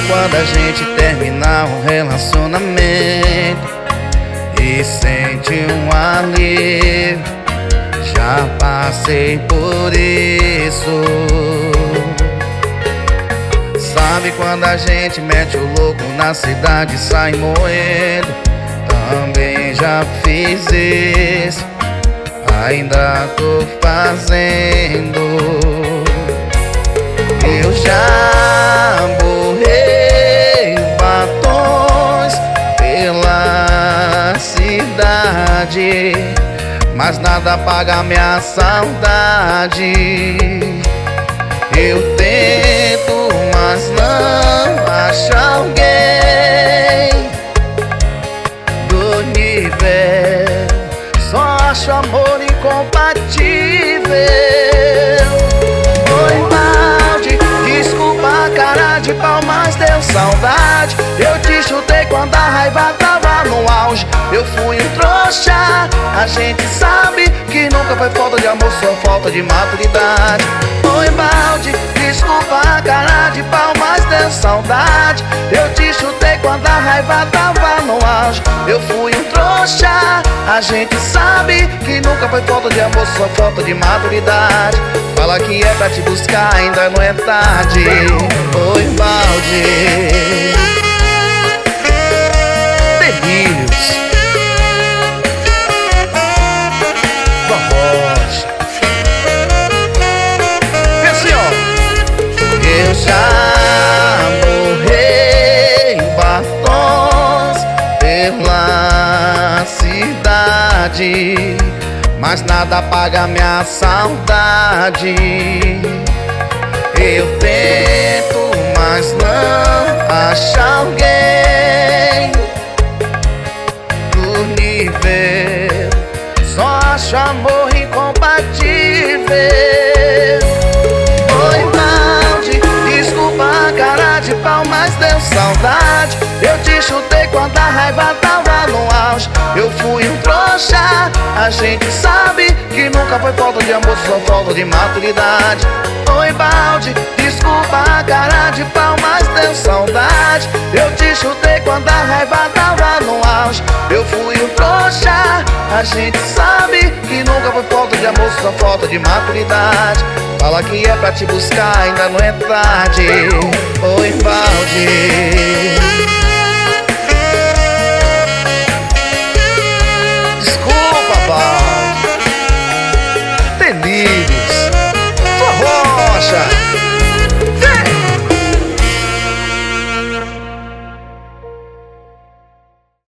quando a gente terminar um relacionamento e sente um alívio? Já passei por isso. Sabe quando a gente mete o louco na cidade e sai moendo? Também já fiz isso, ainda tô fazendo. Eu já borrei batons pela cidade, mas nada apaga minha saudade. Eu tento, mas não acho alguém do nível. Só acho amor incompatível. Foi balde, desculpa a cara de pau, mas deu saudade. Eu te chutei quando a raiva tava no auge. Eu fui um trouxa. A gente sabe que nunca foi falta de amor, só falta de maturidade. Foi balde, desculpa a cara de pau, mas deu saudade. Eu te chutei quando a raiva tava no auge. Eu fui um trouxa. A gente sabe que nunca foi falta de amor, só falta de maturidade. Fala que é pra te buscar, ainda não é tarde. Foi balde. Delírios. Eu já borrei batons pela cidade, mas nada apaga minha saudade. Eu tento, mas não acho alguém do nível. Só acho amor incompatível. Mas deu saudade. Eu te chutei quando a raiva tava no auge. Eu fui um trouxa. A gente sabe que nunca foi falta de amor, só falta de maturidade. Oi balde, desculpa a cara de pau, mas deu saudade. Eu te chutei quando a raiva tava no auge. Eu fui um trouxa. A gente sabe que nunca foi falta de amor, só falta de maturidade. Fala que é pra te buscar, ainda não é tarde. Oi balde.